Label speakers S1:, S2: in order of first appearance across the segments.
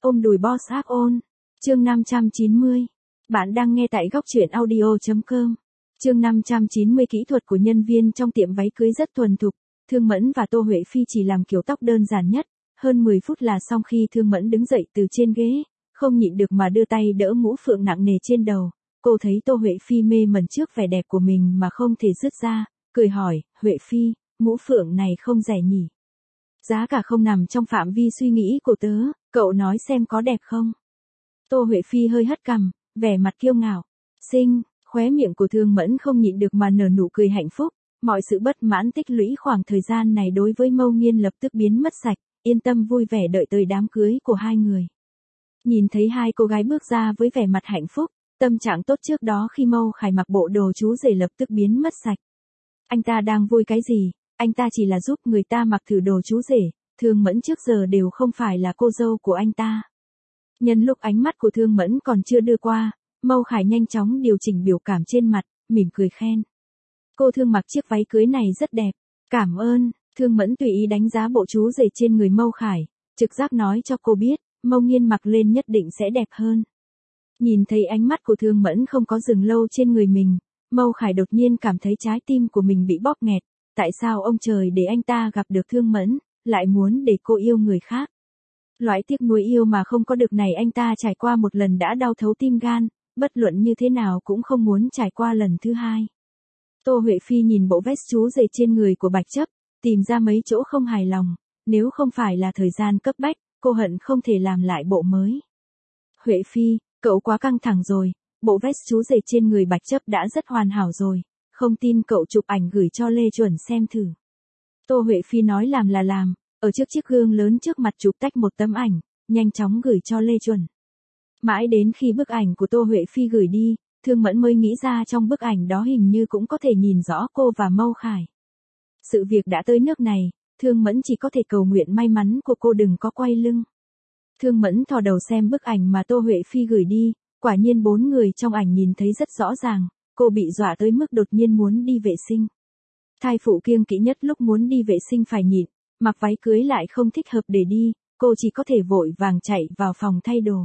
S1: Ôm đùi boss áp ôn. Chương 590. Bạn đang nghe tại góc truyện audio.com. Chương 590. Kỹ thuật của nhân viên trong tiệm váy cưới rất thuần thục. Thương Mẫn và Tô Huệ Phi chỉ làm kiểu tóc đơn giản nhất. Hơn 10 phút là xong. Khi Thương Mẫn đứng dậy từ trên ghế, không nhịn được mà đưa tay đỡ mũ phượng nặng nề trên đầu. Cô thấy Tô Huệ Phi mê mẩn trước vẻ đẹp của mình mà không thể dứt ra, cười hỏi, Huệ Phi, mũ phượng này không rẻ nhỉ? Giá cả không nằm trong phạm vi suy nghĩ của tớ, cậu nói xem có đẹp không? Tô Huệ Phi hơi hất cằm, vẻ mặt kiêu ngạo. Xinh, khóe miệng của Thương Mẫn không nhịn được mà nở nụ cười hạnh phúc. Mọi sự bất mãn tích lũy khoảng thời gian này đối với Mâu Nghiên lập tức biến mất sạch, yên tâm vui vẻ đợi tới đám cưới của hai người. Nhìn thấy hai cô gái bước ra với vẻ mặt hạnh phúc, tâm trạng tốt trước đó khi Mâu Khải mặc bộ đồ chú rể lập tức biến mất sạch. Anh ta đang vui cái gì? Anh ta chỉ là giúp người ta mặc thử đồ chú rể, Thương Mẫn trước giờ đều không phải là cô dâu của anh ta. Nhân lúc ánh mắt của Thương Mẫn còn chưa đưa qua, Mâu Khải nhanh chóng điều chỉnh biểu cảm trên mặt, mỉm cười khen. Cô Thương mặc chiếc váy cưới này rất đẹp. Cảm ơn. Thương Mẫn tùy ý đánh giá bộ chú rể trên người Mâu Khải, trực giác nói cho cô biết, Mâu Nghiên mặc lên nhất định sẽ đẹp hơn. Nhìn thấy ánh mắt của Thương Mẫn không có dừng lâu trên người mình, Mâu Khải đột nhiên cảm thấy trái tim của mình bị bóp nghẹt. Tại sao ông trời để anh ta gặp được Thương Mẫn, lại muốn để cô yêu người khác? Loại tiếc nuối yêu mà không có được này anh ta trải qua một lần đã đau thấu tim gan, bất luận như thế nào cũng không muốn trải qua lần thứ hai. Tô Huệ Phi nhìn bộ vest chú rể trên người của Bạch Chấp, tìm ra mấy chỗ không hài lòng, nếu không phải là thời gian cấp bách, cô hận không thể làm lại bộ mới. Huệ Phi, cậu quá căng thẳng rồi, bộ vest chú rể trên người Bạch Chấp đã rất hoàn hảo rồi, không tin cậu chụp ảnh gửi cho Lê Chuẩn xem thử. Tô Huệ Phi nói làm là làm, ở trước chiếc gương lớn trước mặt chụp tách một tấm ảnh, nhanh chóng gửi cho Lê Chuẩn. Mãi đến khi bức ảnh của Tô Huệ Phi gửi đi, Thương Mẫn mới nghĩ ra trong bức ảnh đó hình như cũng có thể nhìn rõ cô và Mâu Khải. Sự việc đã tới nước này, Thương Mẫn chỉ có thể cầu nguyện may mắn của cô đừng có quay lưng. Thương Mẫn thò đầu xem bức ảnh mà Tô Huệ Phi gửi đi, quả nhiên 4 người trong ảnh nhìn thấy rất rõ ràng, cô bị dọa tới mức đột nhiên muốn đi vệ sinh. Thai phụ kiêng kỵ nhất lúc muốn đi vệ sinh phải nhịn, mặc váy cưới lại không thích hợp để đi, cô chỉ có thể vội vàng chạy vào phòng thay đồ.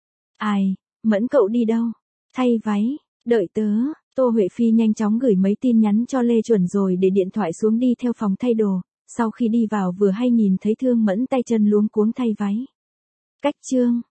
S1: Ai, Mẫn cậu đi đâu? Thay váy, đợi tớ. Tô Huệ Phi nhanh chóng gửi mấy tin nhắn cho Lê Chuẩn rồi để điện thoại xuống đi theo phòng thay đồ, sau khi đi vào vừa hay nhìn thấy Thương Mẫn tay chân luống cuống thay váy. Cách chương.